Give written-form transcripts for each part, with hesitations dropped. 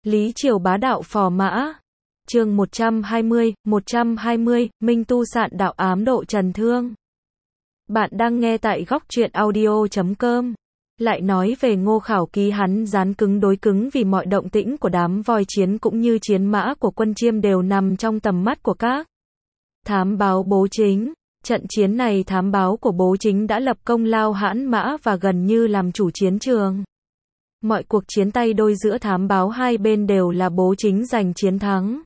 Lý Triều bá đạo phò mã. Chương 120, Minh tu sạn đạo ám độ trần thương. Bạn đang nghe tại góc truyện audio.com. Lại nói về Ngô Khảo Ký, hắn dán cứng đối cứng vì mọi động tĩnh của đám voi chiến cũng như chiến mã của quân Chiêm đều nằm trong tầm mắt của các thám báo Bố Chính. Trận chiến này thám báo của Bố Chính đã lập công lao hãn mã và gần như làm chủ chiến trường. Mọi cuộc chiến tay đôi giữa thám báo hai bên đều là Bố Chính giành chiến thắng.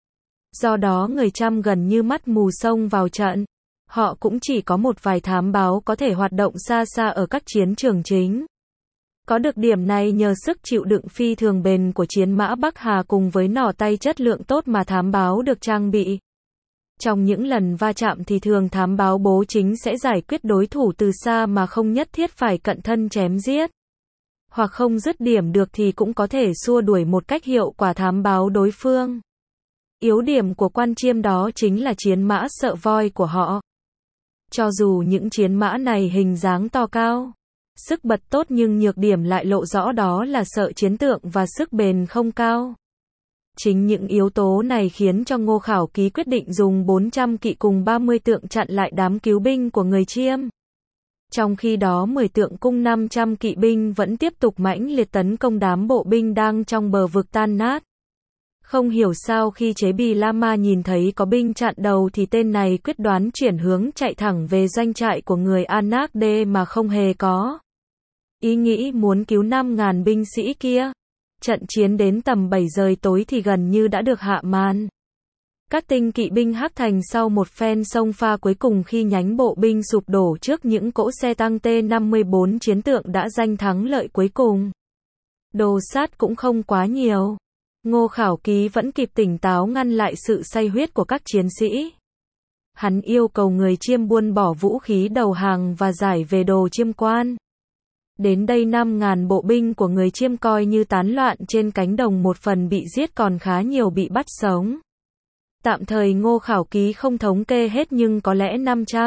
Do đó người Chăm gần như mắt mù xông vào trận. Họ cũng chỉ có một vài thám báo có thể hoạt động xa xa ở các chiến trường chính. Có được điểm này nhờ sức chịu đựng phi thường bền của chiến mã Bắc Hà cùng với nỏ tay chất lượng tốt mà thám báo được trang bị. Trong những lần va chạm thì thường thám báo Bố Chính sẽ giải quyết đối thủ từ xa mà không nhất thiết phải cận thân chém giết. Hoặc không dứt điểm được thì cũng có thể xua đuổi một cách hiệu quả thám báo đối phương. Yếu điểm của quan Chiêm đó chính là chiến mã sợ voi của họ. Cho dù những chiến mã này hình dáng to cao, sức bật tốt nhưng nhược điểm lại lộ rõ, đó là sợ chiến tượng và sức bền không cao. Chính những yếu tố này khiến cho Ngô Khảo Ký quyết định dùng 400 kỵ cùng 30 tượng chặn lại đám cứu binh của người Chiêm. Trong khi đó 10 tượng cung 500 kỵ binh vẫn tiếp tục mãnh liệt tấn công đám bộ binh đang trong bờ vực tan nát. Không hiểu sao khi Chế Bì La Ma nhìn thấy có binh chặn đầu thì tên này quyết đoán chuyển hướng chạy thẳng về doanh trại của người Anak Đê mà không hề có ý nghĩ muốn cứu 5.000 binh sĩ kia. Trận chiến đến tầm 7 giờ tối thì gần như đã được hạ màn. Các tinh kỵ binh Hắc Thành sau một phen xông pha cuối cùng khi nhánh bộ binh sụp đổ trước những cỗ xe tăng T-54 chiến tượng đã giành thắng lợi cuối cùng. Đồ sát cũng không quá nhiều. Ngô Khảo Ký vẫn kịp tỉnh táo ngăn lại sự say huyết của các chiến sĩ. Hắn yêu cầu người Chiêm buông bỏ vũ khí đầu hàng và giải về Đồ Chiêm Quan. Đến đây 5.000 bộ binh của người Chiêm coi như tán loạn trên cánh đồng, một phần bị giết còn khá nhiều bị bắt sống. Tạm thời Ngô Khảo Ký không thống kê hết nhưng có lẽ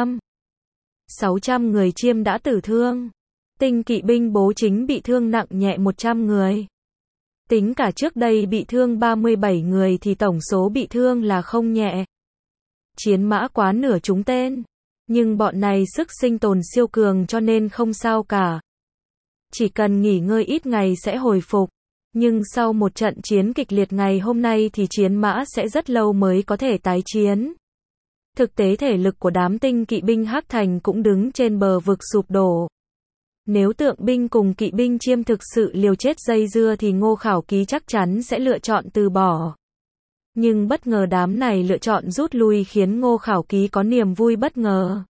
600 người Chiêm đã tử thương. Tinh kỵ binh Bố Chính bị thương nặng nhẹ 100 người. Tính cả trước đây bị thương 37 người thì tổng số bị thương là không nhẹ. Chiến mã quá nửa trúng tên. Nhưng bọn này sức sinh tồn siêu cường cho nên không sao cả. Chỉ cần nghỉ ngơi ít ngày sẽ hồi phục. Nhưng sau một trận chiến kịch liệt ngày hôm nay thì chiến mã sẽ rất lâu mới có thể tái chiến. Thực tế thể lực của đám tinh kỵ binh Hắc Thành cũng đứng trên bờ vực sụp đổ. Nếu tượng binh cùng kỵ binh Chiêm thực sự liều chết dây dưa thì Ngô Khảo Ký chắc chắn sẽ lựa chọn từ bỏ. Nhưng bất ngờ đám này lựa chọn rút lui khiến Ngô Khảo Ký có niềm vui bất ngờ.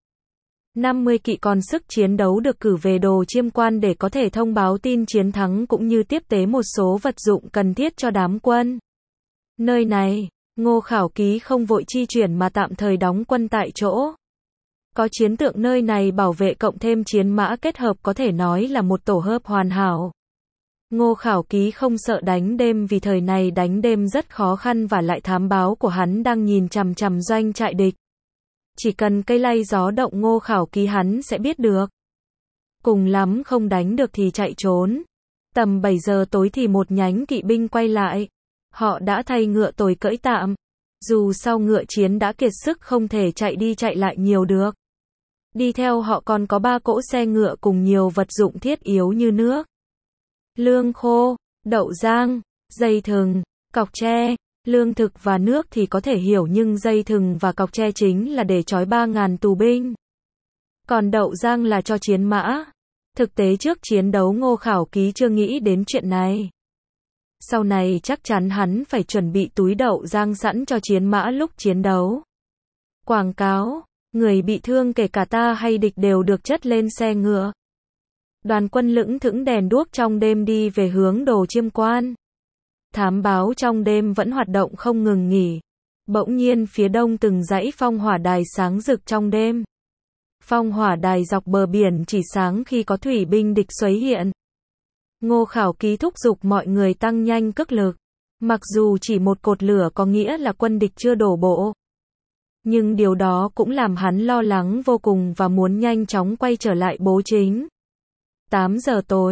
50 kỵ còn sức chiến đấu được cử về Đồ Chiêm Quan để có thể thông báo tin chiến thắng cũng như tiếp tế một số vật dụng cần thiết cho đám quân. Nơi này, Ngô Khảo Ký không vội chi chuyển mà tạm thời đóng quân tại chỗ. Có chiến tượng nơi này bảo vệ cộng thêm chiến mã kết hợp có thể nói là một tổ hợp hoàn hảo. Ngô Khảo Ký không sợ đánh đêm vì thời này đánh đêm rất khó khăn và lại thám báo của hắn đang nhìn chằm chằm doanh trại địch. Chỉ cần cây lay gió động Ngô Khảo Ký hắn sẽ biết được. Cùng lắm không đánh được thì chạy trốn. Tầm 7 giờ tối thì một nhánh kỵ binh quay lại. Họ đã thay ngựa tồi cưỡi tạm. Dù sau ngựa chiến đã kiệt sức không thể chạy đi chạy lại nhiều được. Đi theo họ còn có 3 cỗ xe ngựa cùng nhiều vật dụng thiết yếu như nước, lương khô, đậu rang, dây thừng, cọc tre. Lương thực và nước thì có thể hiểu nhưng dây thừng và cọc tre chính là để trói 3.000 tù binh. Còn đậu rang là cho chiến mã. Thực tế trước chiến đấu Ngô Khảo Ký chưa nghĩ đến chuyện này. Sau này chắc chắn hắn phải chuẩn bị túi đậu rang sẵn cho chiến mã lúc chiến đấu. Quảng cáo, người bị thương kể cả ta hay địch đều được chất lên xe ngựa. Đoàn quân lững thững đèn đuốc trong đêm đi về hướng Đồ Chiêm Quan. Thám báo trong đêm vẫn hoạt động không ngừng nghỉ. Bỗng nhiên phía đông từng dãy phong hỏa đài sáng rực trong đêm. Phong hỏa đài dọc bờ biển chỉ sáng khi có thủy binh địch xuất hiện. Ngô Khảo Ký thúc giục mọi người tăng nhanh cước lực. Mặc dù chỉ một cột lửa có nghĩa là quân địch chưa đổ bộ. Nhưng điều đó cũng làm hắn lo lắng vô cùng và muốn nhanh chóng quay trở lại Bố Chính. 8 giờ tối,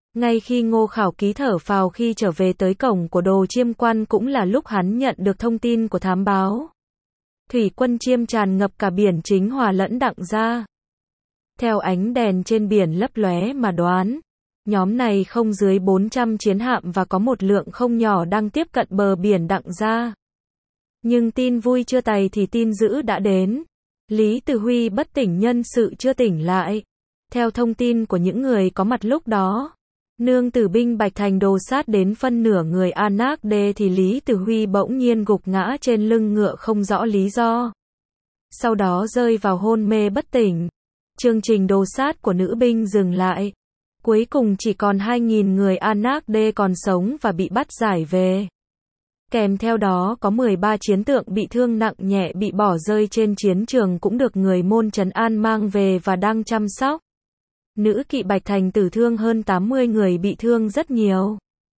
Ngay khi Ngô Khảo Ký thở phào khi trở về tới cổng của Đồ Chiêm Quan cũng là lúc hắn nhận được thông tin của thám báo. Thủy quân Chiêm tràn ngập cả biển Chính Hòa lẫn Đặng Gia. Theo ánh đèn trên biển lấp lóe mà đoán, nhóm này không dưới 400 chiến hạm và có một lượng không nhỏ đang tiếp cận bờ biển Đặng Gia. Nhưng tin vui chưa tày thì tin dữ đã đến. Lý Tử Huy bất tỉnh nhân sự chưa tỉnh lại. Theo thông tin của những người có mặt lúc đó, nương tử binh Bạch Thành đồ sát đến phân nửa người Anak Đê thì Lý Tử Huy bỗng nhiên gục ngã trên lưng ngựa không rõ lý do. Sau đó rơi vào hôn mê bất tỉnh. Chương trình đồ sát của nữ binh dừng lại. Cuối cùng chỉ còn 2.000 người Anak Đê còn sống và bị bắt giải về. Kèm theo đó có 13 chiến tượng bị thương nặng nhẹ bị bỏ rơi trên chiến trường cũng được người Môn Trấn An mang về và đang chăm sóc. Nữ kỵ Bạch Thành tử thương hơn 80 người bị thương rất nhiều.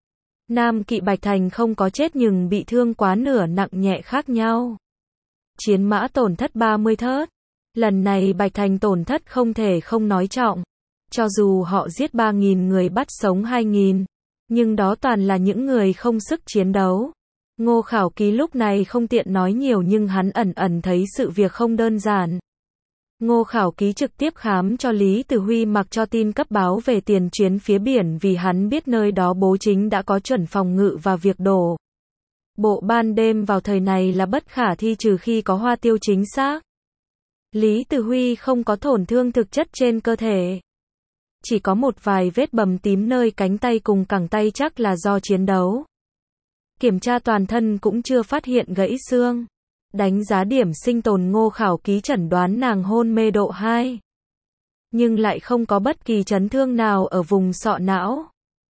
Nam kỵ Bạch Thành không có chết nhưng bị thương quá nửa nặng nhẹ khác nhau. Chiến mã tổn thất 30 thớt. Lần này Bạch Thành tổn thất không thể không nói trọng. Cho dù họ giết 3.000 người bắt sống 2.000, nhưng đó toàn là những người không sức chiến đấu. Ngô Khảo Ký lúc này không tiện nói nhiều nhưng hắn ẩn ẩn thấy sự việc không đơn giản. Ngô Khảo Ký trực tiếp khám cho Lý Tử Huy mặc cho tin cấp báo về tiền chuyến phía biển vì hắn biết nơi đó Bố Chính đã có chuẩn phòng ngự và việc đổ bộ ban đêm vào thời này là bất khả thi trừ khi có hoa tiêu chính xác. Lý Tử Huy không có tổn thương thực chất trên cơ thể. Chỉ có một vài vết bầm tím nơi cánh tay cùng cẳng tay chắc là do chiến đấu. Kiểm tra toàn thân cũng chưa phát hiện gãy xương. Đánh giá điểm sinh tồn Ngô Khảo Ký chẩn đoán nàng hôn mê độ 2. Nhưng lại không có bất kỳ chấn thương nào ở vùng sọ não.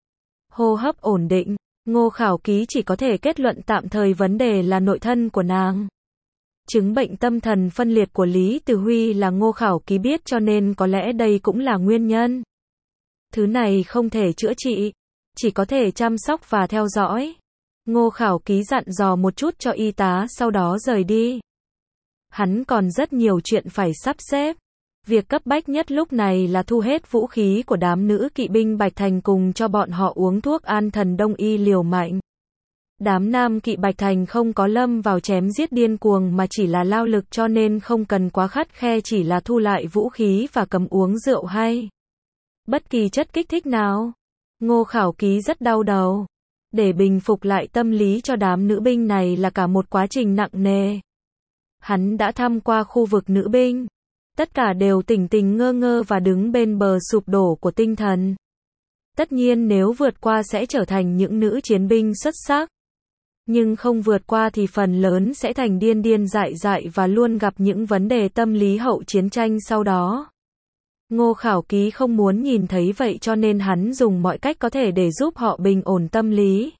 Hô hấp ổn định, Ngô Khảo Ký chỉ có thể kết luận tạm thời vấn đề là nội thân của nàng. Chứng bệnh tâm thần phân liệt của Lý Tử Huy là Ngô Khảo Ký biết cho nên có lẽ đây cũng là nguyên nhân. Thứ này không thể chữa trị, chỉ có thể chăm sóc và theo dõi. Ngô Khảo Ký dặn dò một chút cho y tá sau đó rời đi. Hắn còn rất nhiều chuyện phải sắp xếp. Việc cấp bách nhất lúc này là thu hết vũ khí của đám nữ kỵ binh Bạch Thành cùng cho bọn họ uống thuốc an thần đông y liều mạnh. Đám nam kỵ Bạch Thành không có lâm vào chém giết điên cuồng mà chỉ là lao lực cho nên không cần quá khắt khe, chỉ là thu lại vũ khí và cấm uống rượu hay bất kỳ chất kích thích nào. Ngô Khảo Ký rất đau đầu. Để bình phục lại tâm lý cho đám nữ binh này là cả một quá trình nặng nề. Hắn đã thăm qua khu vực nữ binh. Tất cả đều tỉnh tỉnh ngơ ngơ và đứng bên bờ sụp đổ của tinh thần. Tất nhiên nếu vượt qua sẽ trở thành những nữ chiến binh xuất sắc. Nhưng không vượt qua thì phần lớn sẽ thành điên điên dại dại và luôn gặp những vấn đề tâm lý hậu chiến tranh sau đó. Ngô Khảo Ký không muốn nhìn thấy vậy cho nên hắn dùng mọi cách có thể để giúp họ bình ổn tâm lý.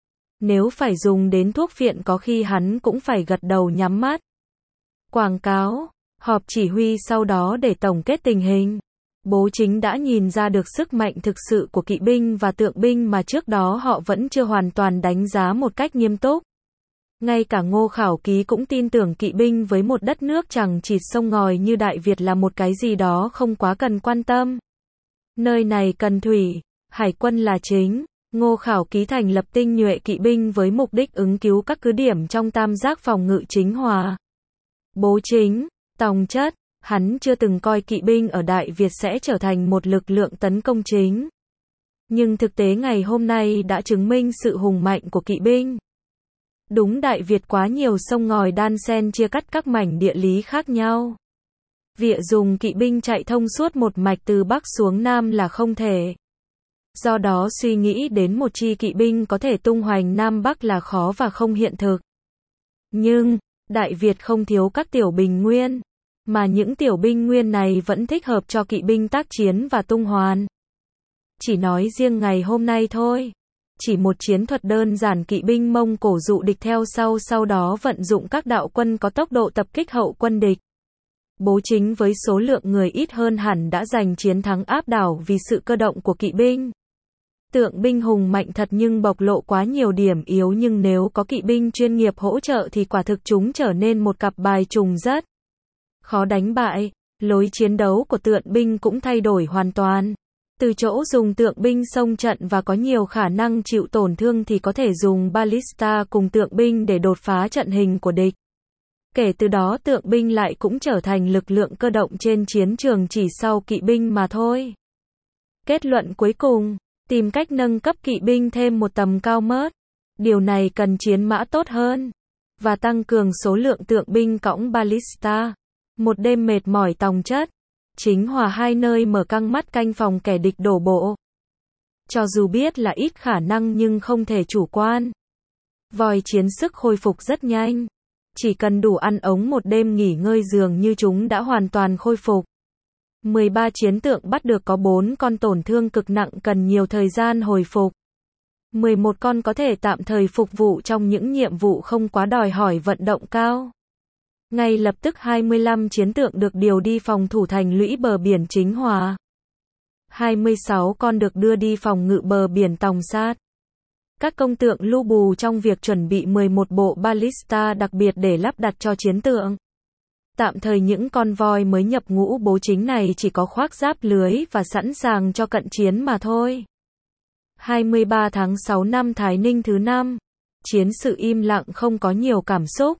Nếu phải dùng đến thuốc phiện có khi hắn cũng phải gật đầu nhắm mắt. Quảng cáo, họp chỉ huy sau đó để tổng kết tình hình. Bố Chính đã nhìn ra được sức mạnh thực sự của kỵ binh và tượng binh mà trước đó họ vẫn chưa hoàn toàn đánh giá một cách nghiêm túc. Ngay cả Ngô Khảo Ký cũng tin tưởng kỵ binh với một đất nước chằng chịt sông ngòi như Đại Việt là một cái gì đó không quá cần quan tâm. Nơi này cần thủy, hải quân là chính. Ngô Khảo Ký thành lập tinh nhuệ kỵ binh với mục đích ứng cứu các cứ điểm trong tam giác phòng ngự Chính Hòa. Bố Chính, tòng chất, hắn chưa từng coi kỵ binh ở Đại Việt sẽ trở thành một lực lượng tấn công chính. Nhưng thực tế ngày hôm nay đã chứng minh sự hùng mạnh của kỵ binh. Đúng, Đại Việt quá nhiều sông ngòi đan xen chia cắt các mảnh địa lý khác nhau. Việc dùng kỵ binh chạy thông suốt một mạch từ Bắc xuống Nam là không thể. Do đó suy nghĩ đến một chi kỵ binh có thể tung hoành Nam Bắc là khó và không hiện thực. Nhưng, Đại Việt không thiếu các tiểu bình nguyên, mà những tiểu binh nguyên này vẫn thích hợp cho kỵ binh tác chiến và tung hoành. Chỉ nói riêng ngày hôm nay thôi. Chỉ một chiến thuật đơn giản kỵ binh Mông Cổ dụ địch theo sau đó vận dụng các đạo quân có tốc độ tập kích hậu quân địch. Bố Chính với số lượng người ít hơn hẳn đã giành chiến thắng áp đảo vì sự cơ động của kỵ binh. Tượng binh hùng mạnh thật nhưng bộc lộ quá nhiều điểm yếu, nhưng nếu có kỵ binh chuyên nghiệp hỗ trợ thì quả thực chúng trở nên một cặp bài trùng rất khó đánh bại. Lối chiến đấu của tượng binh cũng thay đổi hoàn toàn. Từ chỗ dùng tượng binh xông trận và có nhiều khả năng chịu tổn thương thì có thể dùng ballista cùng tượng binh để đột phá trận hình của địch. Kể từ đó tượng binh lại cũng trở thành lực lượng cơ động trên chiến trường chỉ sau kỵ binh mà thôi. Kết luận cuối cùng, tìm cách nâng cấp kỵ binh thêm một tầm cao mớt. Điều này cần chiến mã tốt hơn và tăng cường số lượng tượng binh cõng ballista. Một đêm mệt mỏi tòng chất, Chính Hòa hai nơi mở căng mắt canh phòng kẻ địch đổ bộ. Cho dù biết là ít khả năng nhưng không thể chủ quan. Voi chiến sức khôi phục rất nhanh. Chỉ cần đủ ăn ống một đêm nghỉ ngơi dường như chúng đã hoàn toàn khôi phục. 13 chiến tượng bắt được có 4 con tổn thương cực nặng cần nhiều thời gian hồi phục. 11 con có thể tạm thời phục vụ trong những nhiệm vụ không quá đòi hỏi vận động cao. Ngay lập tức 25 chiến tượng được điều đi phòng thủ thành lũy bờ biển Chính Hòa. 26 con được đưa đi phòng ngự bờ biển Tòng Sát. Các công tượng lưu bù trong việc chuẩn bị 11 bộ ballista đặc biệt để lắp đặt cho chiến tượng. Tạm thời những con voi mới nhập ngũ bố chính này chỉ có khoác giáp lưới và sẵn sàng cho cận chiến mà thôi. 23 tháng 6 năm Thái Ninh thứ 5. Chiến sự im lặng không có nhiều cảm xúc.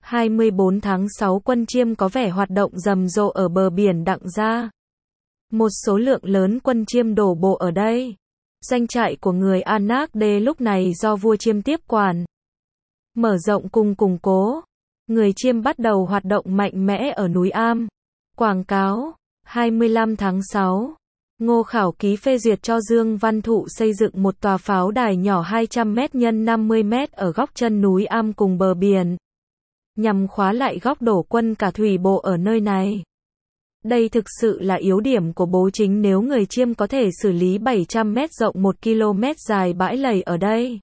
24 tháng 6 quân Chiêm có vẻ hoạt động rầm rộ ở bờ biển Đặng Gia. Một số lượng lớn quân Chiêm đổ bộ ở đây. Doanh trại của người Anak Đê lúc này do vua Chiêm tiếp quản. Mở rộng cùng củng cố. Người Chiêm bắt đầu hoạt động mạnh mẽ ở núi Am. Quảng cáo. 25 tháng 6. Ngô Khảo Ký phê duyệt cho Dương Văn Thụ xây dựng một tòa pháo đài nhỏ 200 m x 50 m ở góc chân núi Am cùng bờ biển. Nhằm khóa lại góc đổ quân cả thủy bộ ở nơi này. Đây thực sự là yếu điểm của bố chính nếu người Chiêm có thể xử lý 700 m rộng 1 km dài bãi lầy ở đây.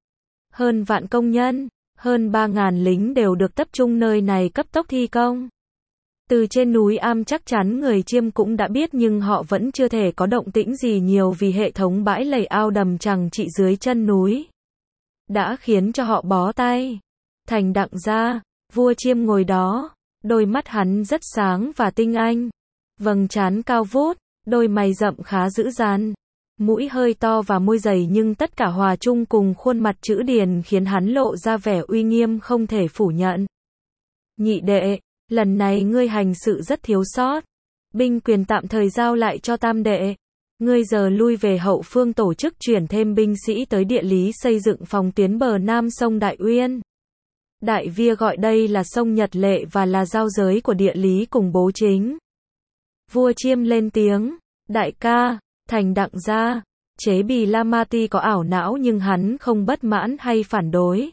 Hơn vạn công nhân, hơn 3.000 lính đều được tập trung nơi này cấp tốc thi công. Từ trên núi Am chắc chắn người Chiêm cũng đã biết nhưng họ vẫn chưa thể có động tĩnh gì nhiều vì hệ thống bãi lầy ao đầm chẳng trị dưới chân núi. Đã khiến cho họ bó tay. Thành Đặng Gia, vua Chiêm ngồi đó, đôi mắt hắn rất sáng và tinh anh. Vầng trán cao vút, đôi mày rậm khá dữ dằn. Mũi hơi to và môi dày nhưng tất cả hòa chung cùng khuôn mặt chữ điền khiến hắn lộ ra vẻ uy nghiêm không thể phủ nhận. Nhị đệ, lần này ngươi hành sự rất thiếu sót. Binh quyền tạm thời giao lại cho tam đệ. Ngươi giờ lui về hậu phương tổ chức chuyển thêm binh sĩ tới địa lý xây dựng phòng tuyến bờ nam sông Đại Uyên. Đại Via gọi đây là sông Nhật Lệ và là giao giới của địa lý cùng bố chính. Vua Chiêm lên tiếng, đại ca, Thành Đặng Gia, Chế Bì La Ma Ti có ảo não nhưng hắn không bất mãn hay phản đối.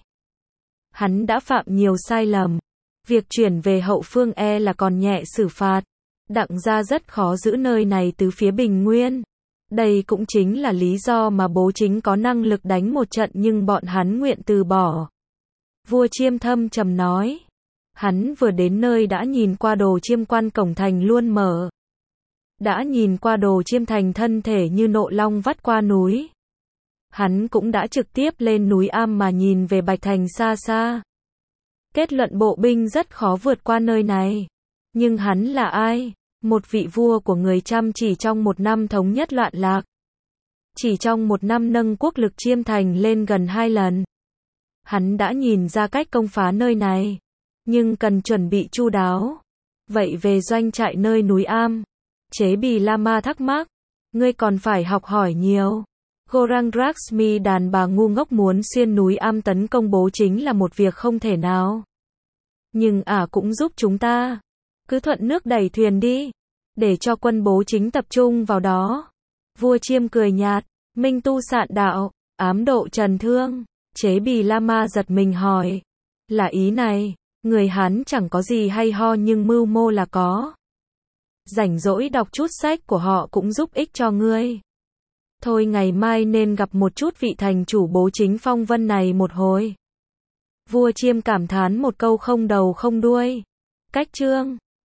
Hắn đã phạm nhiều sai lầm. Việc chuyển về hậu phương là còn nhẹ xử phạt. Đặng Gia rất khó giữ nơi này từ phía Bình Nguyên. Đây cũng chính là lý do mà bố chính có năng lực đánh một trận nhưng bọn hắn nguyện từ bỏ. Vua Chiêm thâm trầm nói. Hắn vừa đến nơi đã nhìn qua đồ Chiêm quan cổng thành luôn mở. Đã nhìn qua đồ Chiêm thành thân thể như nộ long vắt qua núi. Hắn cũng đã trực tiếp lên núi Am mà nhìn về Bạch Thành xa xa. Kết luận bộ binh rất khó vượt qua nơi này. Nhưng hắn là ai? Một vị vua của người Chăm chỉ trong một năm thống nhất loạn lạc. Chỉ trong một năm nâng quốc lực Chiêm thành lên gần 2 lần. Hắn đã nhìn ra cách công phá nơi này. Nhưng cần chuẩn bị chu đáo. Vậy về doanh trại nơi núi Am. Chế Bì La Ma thắc mắc. Ngươi còn phải học hỏi nhiều. Gorang Laxmi đàn bà ngu ngốc muốn xuyên núi Am tấn công bố chính là một việc không thể nào. Nhưng cũng giúp chúng ta. Cứ thuận nước đẩy thuyền đi. Để cho quân bố chính tập trung vào đó. Vua Chiêm cười nhạt. Minh tu sạn đạo. Ám độ trần thương. Chế Bì La Ma giật mình hỏi. Là ý này. Người Hán chẳng có gì hay ho nhưng mưu mô là có. Rảnh rỗi đọc chút sách của họ cũng giúp ích cho ngươi. Thôi ngày mai nên gặp một chút vị thành chủ bố chính phong vân này một hồi. Vua Chiêm cảm thán một câu không đầu không đuôi. Cách chương